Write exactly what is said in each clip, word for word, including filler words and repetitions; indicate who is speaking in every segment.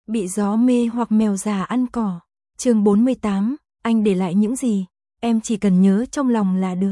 Speaker 1: Bị gió mê hoặc mèo già ăn cỏ. Chương bốn mươi tám, anh để lại những gì? Em chỉ cần nhớ trong lòng là được.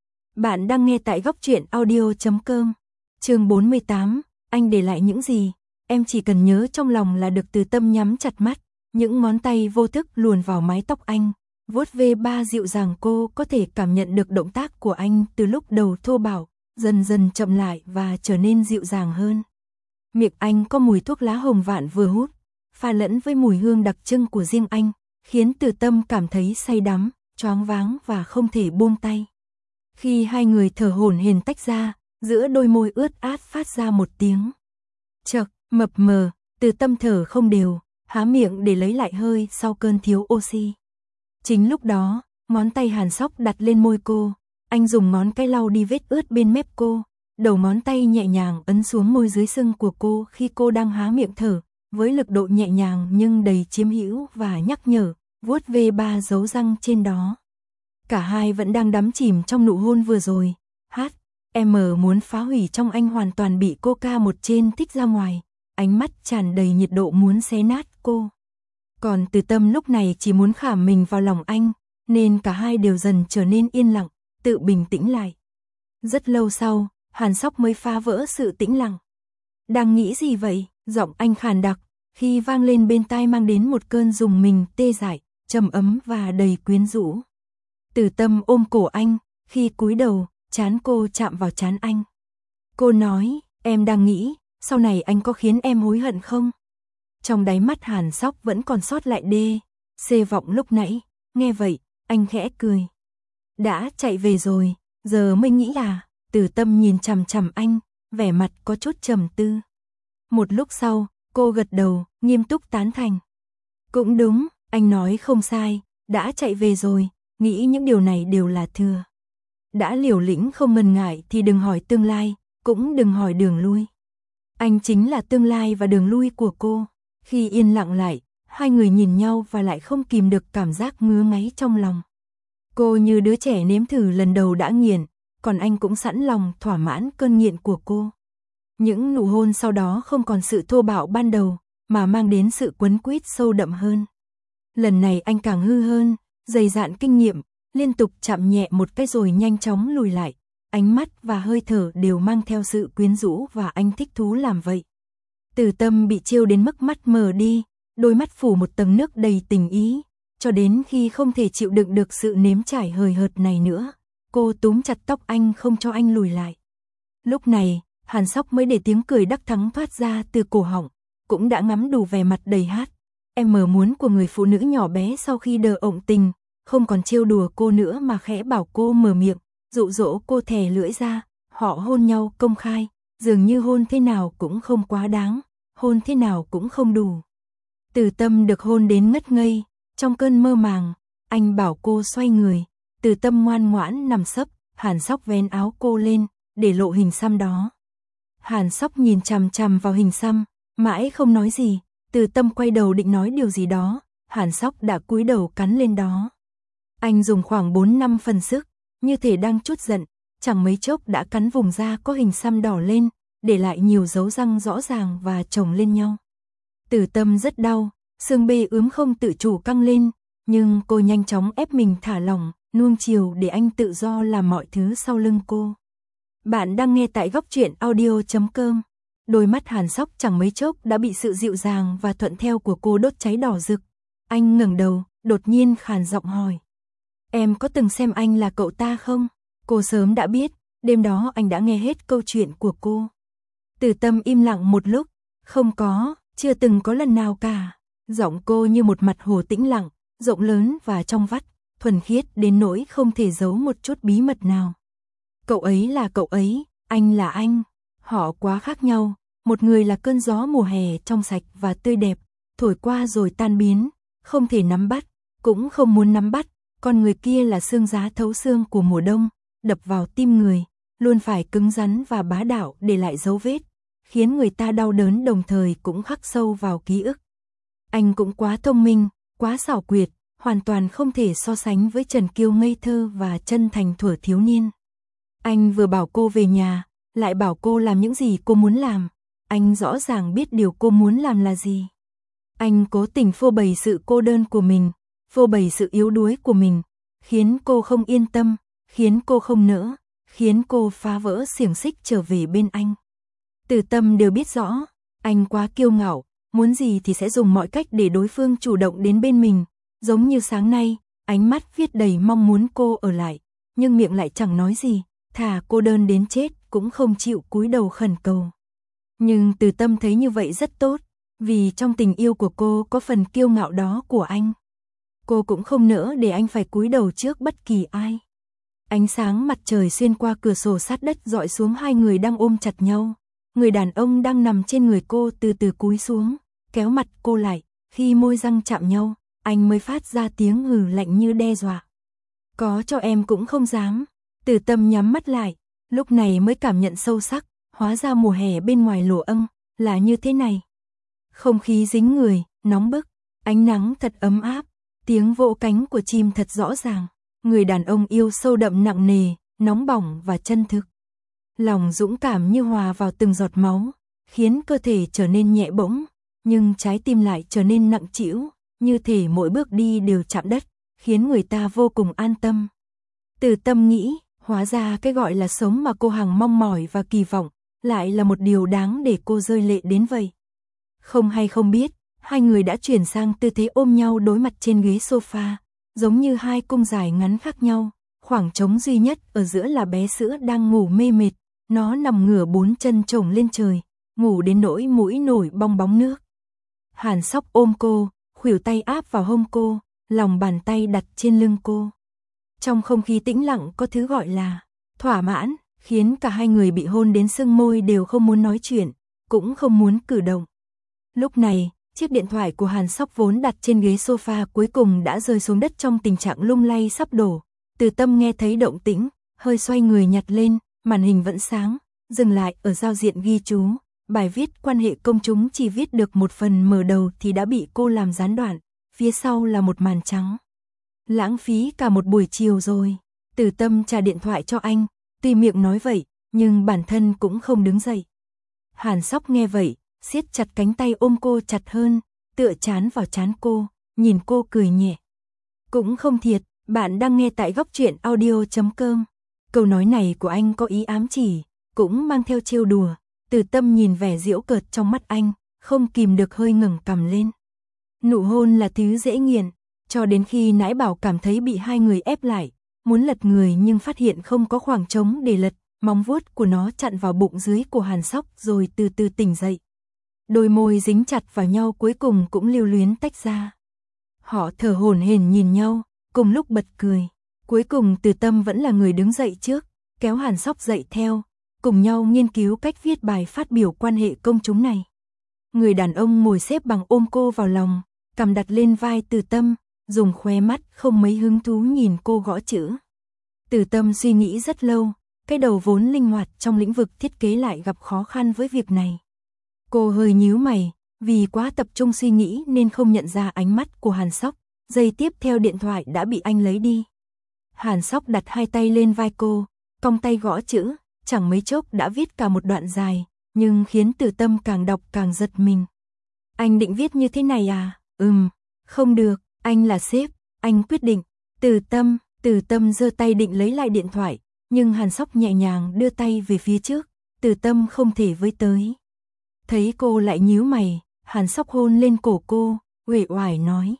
Speaker 1: Bạn đang nghe tại góc truyện audio chấm com. Chương bốn mươi tám, anh để lại những gì? Em chỉ cần nhớ trong lòng là được. Từ Tâm nhắm chặt mắt, những ngón tay vô thức luồn vào mái tóc anh, vuốt ve ba dịu dàng. Cô có thể cảm nhận được động tác của anh từ lúc đầu thô bạo, dần dần chậm lại và trở nên dịu dàng hơn. Miệng anh có mùi thuốc lá hồng vạn vừa hút, pha lẫn với mùi hương đặc trưng của riêng anh, khiến Từ Tâm cảm thấy say đắm, choáng váng và không thể buông tay. Khi hai người thở hổn hển tách ra, giữa đôi môi ướt át phát ra một tiếng chậc, mập mờ. Từ Tâm thở không đều, há miệng để lấy lại hơi sau cơn thiếu oxy. Chính lúc đó, ngón tay Hàn Sóc đặt lên môi cô, anh dùng ngón cái lau đi vết ướt bên mép cô, đầu ngón tay nhẹ nhàng ấn xuống môi dưới sưng của cô khi cô đang há miệng thở, với lực độ nhẹ nhàng nhưng đầy chiếm hữu và nhắc nhở, vuốt ve ba dấu răng trên đó. Cả hai vẫn đang đắm chìm trong nụ hôn vừa rồi. Hát, em muốn phá hủy trong anh hoàn toàn bị cô ca một trên thích ra ngoài, ánh mắt tràn đầy nhiệt độ muốn xé nát cô. Còn Từ Tâm lúc này chỉ muốn khảm mình vào lòng anh, nên cả hai đều dần trở nên yên lặng, tự bình tĩnh lại. Rất lâu sau, Hàn Sóc mới phá vỡ sự tĩnh lặng. Đang nghĩ gì vậy? Giọng anh khàn đặc, khi vang lên bên tai mang đến một cơn rùng mình tê dại, trầm ấm và đầy quyến rũ. Từ Tâm ôm cổ anh, khi cúi đầu, trán cô chạm vào trán anh. Cô nói, em đang nghĩ, sau này anh có khiến em hối hận không? Trong đáy mắt Hàn Sóc vẫn còn sót lại đê, xê vọng lúc nãy. Nghe vậy, anh khẽ cười. Đã chạy về rồi, giờ mới nghĩ à? Từ Tâm nhìn chằm chằm anh, vẻ mặt có chút trầm tư. Một lúc sau, cô gật đầu, nghiêm túc tán thành. Cũng đúng, anh nói không sai, đã chạy về rồi, nghĩ những điều này đều là thừa. Đã liều lĩnh không ngần ngại thì đừng hỏi tương lai, cũng đừng hỏi đường lui. Anh chính là tương lai và đường lui của cô. Khi yên lặng lại, hai người nhìn nhau và lại không kìm được cảm giác ngứa ngáy trong lòng. Cô như đứa trẻ nếm thử lần đầu đã nghiện, còn anh cũng sẵn lòng thỏa mãn cơn nghiện của cô. Những nụ hôn sau đó không còn sự thô bạo ban đầu, mà mang đến sự quấn quýt sâu đậm hơn. Lần này anh càng hư hơn, dày dạn kinh nghiệm, liên tục chạm nhẹ một cái rồi nhanh chóng lùi lại. Ánh mắt và hơi thở đều mang theo sự quyến rũ và anh thích thú làm vậy. Từ Tâm bị trêu đến mức mắt mờ đi, đôi mắt phủ một tầng nước đầy tình ý, cho đến khi không thể chịu đựng được sự nếm trải hời hợt này nữa, cô túm chặt tóc anh không cho anh lùi lại. Lúc này, Hàn Sóc mới để tiếng cười đắc thắng thoát ra từ cổ họng, cũng đã ngắm đủ vẻ mặt đầy hát. Em mờ muốn của người phụ nữ nhỏ bé sau khi đờ ộng tình, không còn trêu đùa cô nữa mà khẽ bảo cô mở miệng, dụ dỗ cô thè lưỡi ra, họ hôn nhau công khai, dường như hôn thế nào cũng không quá đáng, hôn thế nào cũng không đủ. Từ Tâm được hôn đến ngất ngây, trong cơn mơ màng, anh bảo cô xoay người, Từ Tâm ngoan ngoãn nằm sấp, Hàn Sóc vén áo cô lên, để lộ hình xăm đó. Hàn Sóc nhìn chằm chằm vào hình xăm, mãi không nói gì. Từ Tâm quay đầu định nói điều gì đó, Hàn Sóc đã cúi đầu cắn lên đó. Anh dùng khoảng bốn năm phần sức, như thể đang trút giận, chẳng mấy chốc đã cắn vùng da có hình xăm đỏ lên, để lại nhiều dấu răng rõ ràng và chồng lên nhau. Từ Tâm rất đau, xương bê ướm không tự chủ căng lên, nhưng cô nhanh chóng ép mình thả lỏng, nuông chiều để anh tự do làm mọi thứ sau lưng cô. Bạn đang nghe tại góc truyện audio chấm com. Đôi mắt Hàn Sóc chẳng mấy chốc đã bị sự dịu dàng và thuận theo của cô đốt cháy đỏ rực. Anh ngẩng đầu, đột nhiên khàn giọng hỏi. Em có từng xem anh là cậu ta không? Cô sớm đã biết, đêm đó anh đã nghe hết câu chuyện của cô. Từ Tâm im lặng một lúc. Không có, chưa từng có lần nào cả. Giọng cô như một mặt hồ tĩnh lặng, rộng lớn và trong vắt, thuần khiết đến nỗi không thể giấu một chút bí mật nào. Cậu ấy là cậu ấy, anh là anh. Họ quá khác nhau, một người là cơn gió mùa hè trong sạch và tươi đẹp, thổi qua rồi tan biến, không thể nắm bắt, cũng không muốn nắm bắt, còn người kia là xương giá thấu xương của mùa đông, đập vào tim người, luôn phải cứng rắn và bá đạo để lại dấu vết, khiến người ta đau đớn đồng thời cũng khắc sâu vào ký ức. Anh cũng quá thông minh, quá xảo quyệt, hoàn toàn không thể so sánh với Trần Kiêu ngây thơ và chân thành thuở thiếu niên. Anh vừa bảo cô về nhà, lại bảo cô làm những gì cô muốn làm. Anh rõ ràng biết điều cô muốn làm là gì. Anh cố tình phô bày sự cô đơn của mình, phô bày sự yếu đuối của mình, khiến cô không yên tâm, khiến cô không nỡ, khiến cô phá vỡ xiềng xích trở về bên anh. Từ Tâm đều biết rõ, anh quá kiêu ngạo, muốn gì thì sẽ dùng mọi cách để đối phương chủ động đến bên mình, giống như sáng nay, ánh mắt viết đầy mong muốn cô ở lại, nhưng miệng lại chẳng nói gì, thà cô đơn đến chết cũng không chịu cúi đầu khẩn cầu. Nhưng Từ Tâm thấy như vậy rất tốt, vì trong tình yêu của cô có phần kiêu ngạo đó của anh. Cô cũng không nỡ để anh phải cúi đầu trước bất kỳ ai. Ánh sáng mặt trời xuyên qua cửa sổ sát đất dọi xuống hai người đang ôm chặt nhau. Người đàn ông đang nằm trên người cô từ từ cúi xuống, kéo mặt cô lại, khi môi răng chạm nhau, anh mới phát ra tiếng hừ lạnh như đe dọa. Có cho em cũng không dám. Từ Tâm nhắm mắt lại, lúc này mới cảm nhận sâu sắc, hóa ra mùa hè bên ngoài lụa âng, là như thế này. Không khí dính người, nóng bức, ánh nắng thật ấm áp, tiếng vỗ cánh của chim thật rõ ràng. Người đàn ông yêu sâu đậm nặng nề, nóng bỏng và chân thực. Lòng dũng cảm như hòa vào từng giọt máu, khiến cơ thể trở nên nhẹ bỗng, nhưng trái tim lại trở nên nặng trĩu, như thể mỗi bước đi đều chạm đất, khiến người ta vô cùng an tâm. Từ Tâm nghĩ, hóa ra cái gọi là sống mà cô hằng mong mỏi và kỳ vọng, lại là một điều đáng để cô rơi lệ đến vậy. Không hay không biết, hai người đã chuyển sang tư thế ôm nhau đối mặt trên ghế sofa, giống như hai cung dài ngắn khác nhau, khoảng trống duy nhất ở giữa là bé sữa đang ngủ mê mệt, nó nằm ngửa bốn chân chồng lên trời, ngủ đến nỗi mũi nổi bong bóng nước. Hàn Sóc ôm cô, khuỷu tay áp vào hông cô, lòng bàn tay đặt trên lưng cô. Trong không khí tĩnh lặng có thứ gọi là thỏa mãn, khiến cả hai người bị hôn đến sưng môi đều không muốn nói chuyện, cũng không muốn cử động. Lúc này, chiếc điện thoại của Hàn Sóc vốn đặt trên ghế sofa cuối cùng đã rơi xuống đất trong tình trạng lung lay sắp đổ. Từ Tâm nghe thấy động tĩnh, hơi xoay người nhặt lên, màn hình vẫn sáng, dừng lại ở giao diện ghi chú. Bài viết quan hệ công chúng chỉ viết được một phần mở đầu thì đã bị cô làm gián đoạn, phía sau là một màn trắng. Lãng phí cả một buổi chiều rồi. Từ Tâm trả điện thoại cho anh, tuy miệng nói vậy, nhưng bản thân cũng không đứng dậy. Hàn Sóc nghe vậy, siết chặt cánh tay ôm cô chặt hơn, tựa trán vào trán cô, nhìn cô cười nhẹ. Cũng không thiệt, bạn đang nghe tại góc truyện audio chấm com. Câu nói này của anh có ý ám chỉ, cũng mang theo trêu đùa. Từ Tâm nhìn vẻ giễu cợt trong mắt anh, không kìm được hơi ngẩng cằm lên. Nụ hôn là thứ dễ nghiền, cho đến khi Nãi Bảo cảm thấy bị hai người ép lại, muốn lật người nhưng phát hiện không có khoảng trống để lật, móng vuốt của nó chặn vào bụng dưới của Hàn Sóc rồi từ từ tỉnh dậy. Đôi môi dính chặt vào nhau cuối cùng cũng lưu luyến tách ra. Họ thở hổn hển nhìn nhau, cùng lúc bật cười. Cuối cùng Từ Tâm vẫn là người đứng dậy trước, kéo Hàn Sóc dậy theo, cùng nhau nghiên cứu cách viết bài phát biểu quan hệ công chúng này. Người đàn ông ngồi xếp bằng ôm cô vào lòng, cằm đặt lên vai Từ Tâm, dùng khóe mắt không mấy hứng thú nhìn cô gõ chữ. Từ Tâm suy nghĩ rất lâu, cái đầu vốn linh hoạt trong lĩnh vực thiết kế lại gặp khó khăn với việc này. Cô hơi nhíu mày, vì quá tập trung suy nghĩ nên không nhận ra ánh mắt của Hàn Sóc, giây tiếp theo điện thoại đã bị anh lấy đi. Hàn Sóc đặt hai tay lên vai cô, cong tay gõ chữ, chẳng mấy chốc đã viết cả một đoạn dài, nhưng khiến Từ Tâm càng đọc càng giật mình. Anh định viết như thế này à? Ừm, không được, anh là sếp, anh quyết định. Từ Tâm, Từ Tâm giơ tay định lấy lại điện thoại, nhưng Hàn Sóc nhẹ nhàng đưa tay về phía trước, Từ Tâm không thể với tới. Thấy cô lại nhíu mày, Hàn Sóc hôn lên cổ cô, uể oải nói.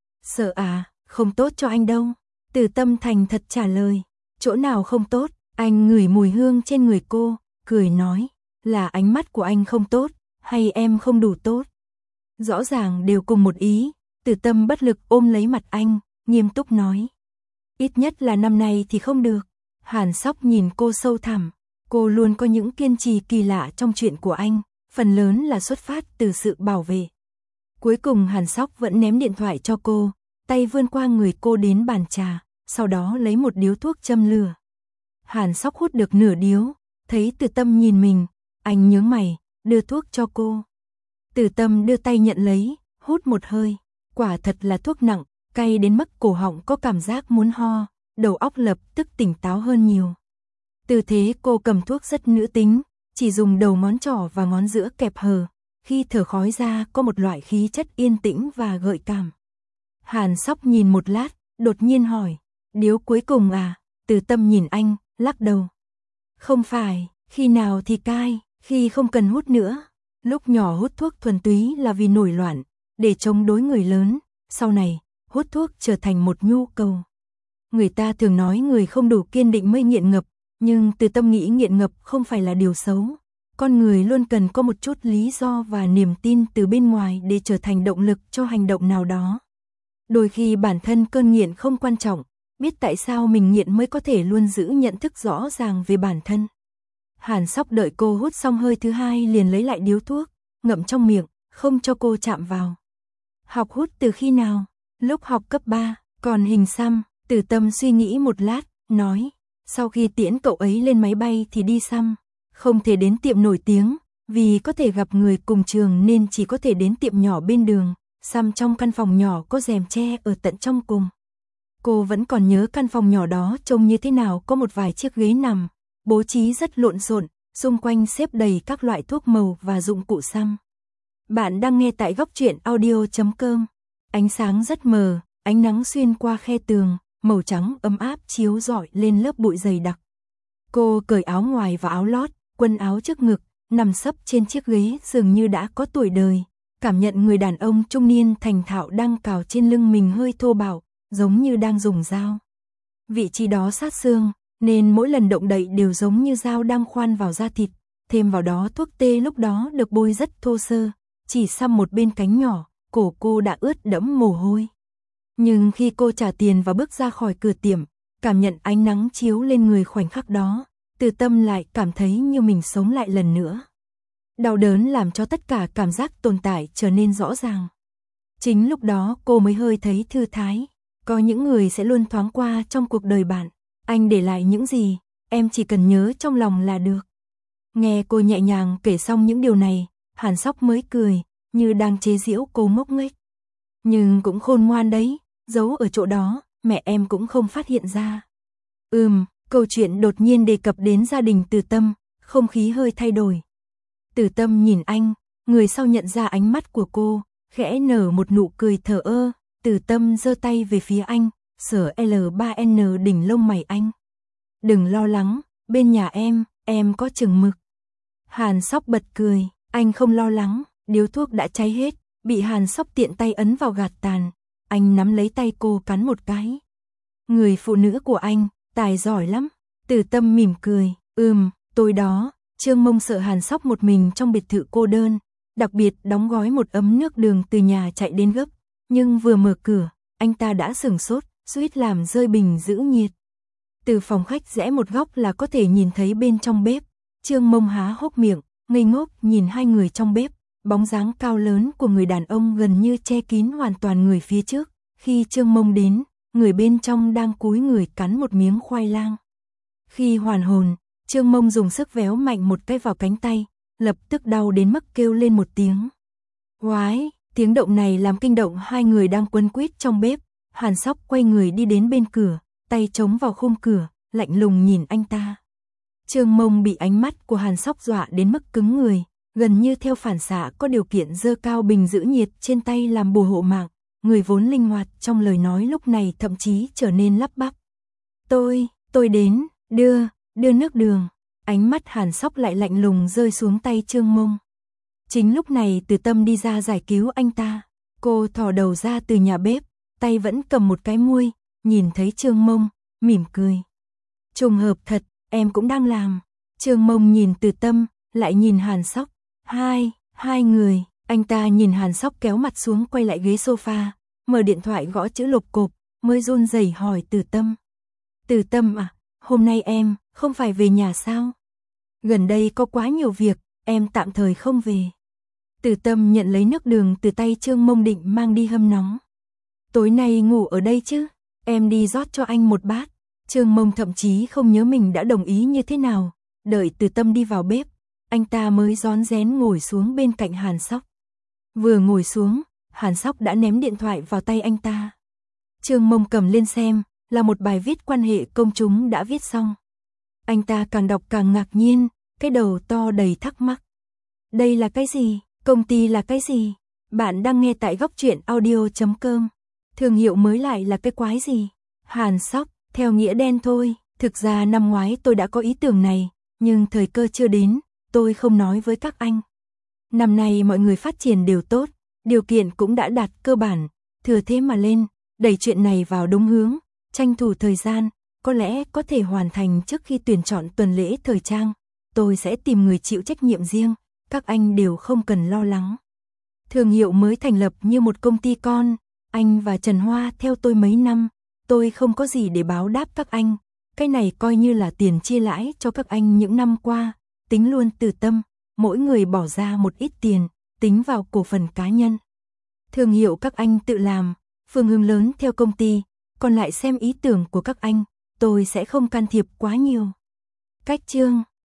Speaker 1: Sợ à, không tốt cho anh đâu. Từ Tâm thành thật trả lời, chỗ nào không tốt, anh ngửi mùi hương trên người cô, cười nói, là ánh mắt của anh không tốt, hay em không đủ tốt. Rõ ràng đều cùng một ý, Từ Tâm bất lực ôm lấy mặt anh, nghiêm túc nói. Ít nhất là năm nay thì không được. Hàn Sóc nhìn cô sâu thẳm, cô luôn có những kiên trì kỳ lạ trong chuyện của anh, phần lớn là xuất phát từ sự bảo vệ. Cuối cùng Hàn Sóc vẫn ném điện thoại cho cô, tay vươn qua người cô đến bàn trà, sau đó lấy một điếu thuốc châm lửa. Hàn Sóc hút được nửa điếu, thấy Từ Tâm nhìn mình, anh nhướng mày, đưa thuốc cho cô. Từ Tâm đưa tay nhận lấy, hút một hơi, quả thật là thuốc nặng, cay đến mức cổ họng có cảm giác muốn ho, đầu óc lập tức tỉnh táo hơn nhiều. Tư thế cô cầm thuốc rất nữ tính, chỉ dùng đầu ngón trỏ và ngón giữa kẹp hờ, khi thở khói ra có một loại khí chất yên tĩnh và gợi cảm. Hàn Sóc nhìn một lát, đột nhiên hỏi, điếu cuối cùng à? Từ Tâm nhìn anh, lắc đầu. Không phải, khi nào thì cai, khi không cần hút nữa. Lúc nhỏ hút thuốc thuần túy là vì nổi loạn, để chống đối người lớn, sau này, hút thuốc trở thành một nhu cầu. Người ta thường nói người không đủ kiên định mới nghiện ngập, nhưng Từ Tâm nghĩ nghiện ngập không phải là điều xấu. Con người luôn cần có một chút lý do và niềm tin từ bên ngoài để trở thành động lực cho hành động nào đó. Đôi khi bản thân cơn nghiện không quan trọng, biết tại sao mình nghiện mới có thể luôn giữ nhận thức rõ ràng về bản thân. Hàn Sóc đợi cô hút xong hơi thứ hai liền lấy lại điếu thuốc, ngậm trong miệng, không cho cô chạm vào. Học hút từ khi nào? Lúc học cấp ba, còn hình xăm. Từ Tâm suy nghĩ một lát, nói, sau khi tiễn cậu ấy lên máy bay thì đi xăm. Không thể đến tiệm nổi tiếng, vì có thể gặp người cùng trường nên chỉ có thể đến tiệm nhỏ bên đường, xăm trong căn phòng nhỏ có rèm tre ở tận trong cùng. Cô vẫn còn nhớ căn phòng nhỏ đó trông như thế nào, có một vài chiếc ghế nằm, bố trí rất lộn xộn, xung quanh xếp đầy các loại thuốc màu và dụng cụ xăm. Bạn đang nghe tại góc truyện audio chấm com. Ánh sáng rất mờ, ánh nắng xuyên qua khe tường, màu trắng ấm áp chiếu rọi lên lớp bụi dày đặc. Cô cởi áo ngoài và áo lót, quần áo trước ngực, nằm sấp trên chiếc ghế dường như đã có tuổi đời, cảm nhận người đàn ông trung niên thành thạo đang cào trên lưng mình hơi thô bạo, giống như đang dùng dao. Vị trí đó sát xương, nên mỗi lần động đậy đều giống như dao đang khoan vào da thịt, thêm vào đó thuốc tê lúc đó được bôi rất thô sơ, chỉ xăm một bên cánh nhỏ, cổ cô đã ướt đẫm mồ hôi. Nhưng khi cô trả tiền và bước ra khỏi cửa tiệm, cảm nhận ánh nắng chiếu lên người khoảnh khắc đó, Từ Tâm lại cảm thấy như mình sống lại lần nữa. Đau đớn làm cho tất cả cảm giác tồn tại trở nên rõ ràng. Chính lúc đó cô mới hơi thấy thư thái. Có những người sẽ luôn thoáng qua trong cuộc đời bạn. Anh để lại những gì, em chỉ cần nhớ trong lòng là được. Nghe cô nhẹ nhàng kể xong những điều này, Hàn Sóc mới cười, như đang chế giễu cô ngốc nghếch. Nhưng cũng khôn ngoan đấy, giấu ở chỗ đó, mẹ em cũng không phát hiện ra. Ừm, câu chuyện đột nhiên đề cập đến gia đình Từ Tâm, không khí hơi thay đổi. Từ Tâm nhìn anh, người sau nhận ra ánh mắt của cô, khẽ nở một nụ cười thờ ơ. Từ Tâm giơ tay về phía anh, sờ L ba N đỉnh lông mày anh. Đừng lo lắng, bên nhà em, em có chừng mực. Hàn Sóc bật cười, anh không lo lắng, điếu thuốc đã cháy hết, bị Hàn Sóc tiện tay ấn vào gạt tàn. Anh nắm lấy tay cô cắn một cái. Người phụ nữ của anh, tài giỏi lắm. Từ Tâm mỉm cười, ừm, tôi đó. Trương Mông sợ Hàn Sóc một mình trong biệt thự cô đơn, đặc biệt đóng gói một ấm nước đường từ nhà chạy đến gấp. Nhưng vừa mở cửa, anh ta đã sửng sốt, suýt làm rơi bình giữ nhiệt. Từ phòng khách rẽ một góc là có thể nhìn thấy bên trong bếp. Trương Mông há hốc miệng, ngây ngốc nhìn hai người trong bếp. Bóng dáng cao lớn của người đàn ông gần như che kín hoàn toàn người phía trước. Khi Trương Mông đến, người bên trong đang cúi người cắn một miếng khoai lang. Khi hoàn hồn, Trương Mông dùng sức véo mạnh một cái vào cánh tay, lập tức đau đến mức kêu lên một tiếng. Oái! Tiếng động này làm kinh động hai người đang quấn quýt trong bếp. Hàn Sóc quay người đi đến bên cửa, tay chống vào khung cửa, lạnh lùng nhìn anh ta. Trương Mông bị ánh mắt của Hàn Sóc dọa đến mức cứng người, gần như theo phản xạ có điều kiện giơ cao bình giữ nhiệt trên tay làm bùa hộ mạng. Người vốn linh hoạt trong lời nói lúc này thậm chí trở nên lắp bắp. Tôi, tôi đến, đưa, đưa nước đường. Ánh mắt Hàn Sóc lại lạnh lùng rơi xuống tay Trương Mông. Chính lúc này Từ Tâm đi ra giải cứu anh ta. Cô thò đầu ra từ nhà bếp, tay vẫn cầm một cái muôi, nhìn thấy Trương Mông, mỉm cười. Trùng hợp thật, em cũng đang làm. Trương Mông nhìn Từ Tâm, lại nhìn Hàn Sóc. Hai, hai người, anh ta nhìn Hàn Sóc kéo mặt xuống quay lại ghế sofa, mở điện thoại gõ chữ lục cộp, mới run rẩy hỏi Từ Tâm. Từ Tâm à, hôm nay em, không phải về nhà sao? Gần đây có quá nhiều việc, em tạm thời không về. Từ Tâm nhận lấy nước đường từ tay Trương Mông định mang đi hâm nóng. Tối nay ngủ ở đây chứ, em đi rót cho anh một bát. Trương Mông thậm chí không nhớ mình đã đồng ý như thế nào. Đợi Từ Tâm đi vào bếp, anh ta mới rón rén ngồi xuống bên cạnh Hàn Sóc. Vừa ngồi xuống, Hàn Sóc đã ném điện thoại vào tay anh ta. Trương Mông cầm lên xem, là một bài viết quan hệ công chúng đã viết xong. Anh ta càng đọc càng ngạc nhiên, cái đầu to đầy thắc mắc. Đây là cái gì? Công ty là cái gì? Bạn đang nghe tại góc truyện audio chấm com. Thương hiệu mới lại là cái quái gì? Hàn Sóc, theo nghĩa đen thôi. Thực ra năm ngoái tôi đã có ý tưởng này, nhưng thời cơ chưa đến, tôi không nói với các anh. Năm nay mọi người phát triển đều tốt, điều kiện cũng đã đạt cơ bản, thừa thế mà lên, đẩy chuyện này vào đúng hướng, tranh thủ thời gian, có lẽ có thể hoàn thành trước khi tuyển chọn tuần lễ thời trang. Tôi sẽ tìm người chịu trách nhiệm riêng, các anh đều không cần lo lắng. Thương hiệu mới thành lập như một công ty con, anh và Trần Hoa theo tôi mấy năm, tôi không có gì để báo đáp các anh. Cái này coi như là tiền chia lãi cho các anh những năm qua, tính luôn từ tâm, mỗi người bỏ ra một ít tiền, tính vào cổ phần cá nhân. Thương hiệu các anh tự làm, phương hướng lớn theo công ty, còn lại xem ý tưởng của các anh, tôi sẽ không can thiệp quá nhiều. Cách chương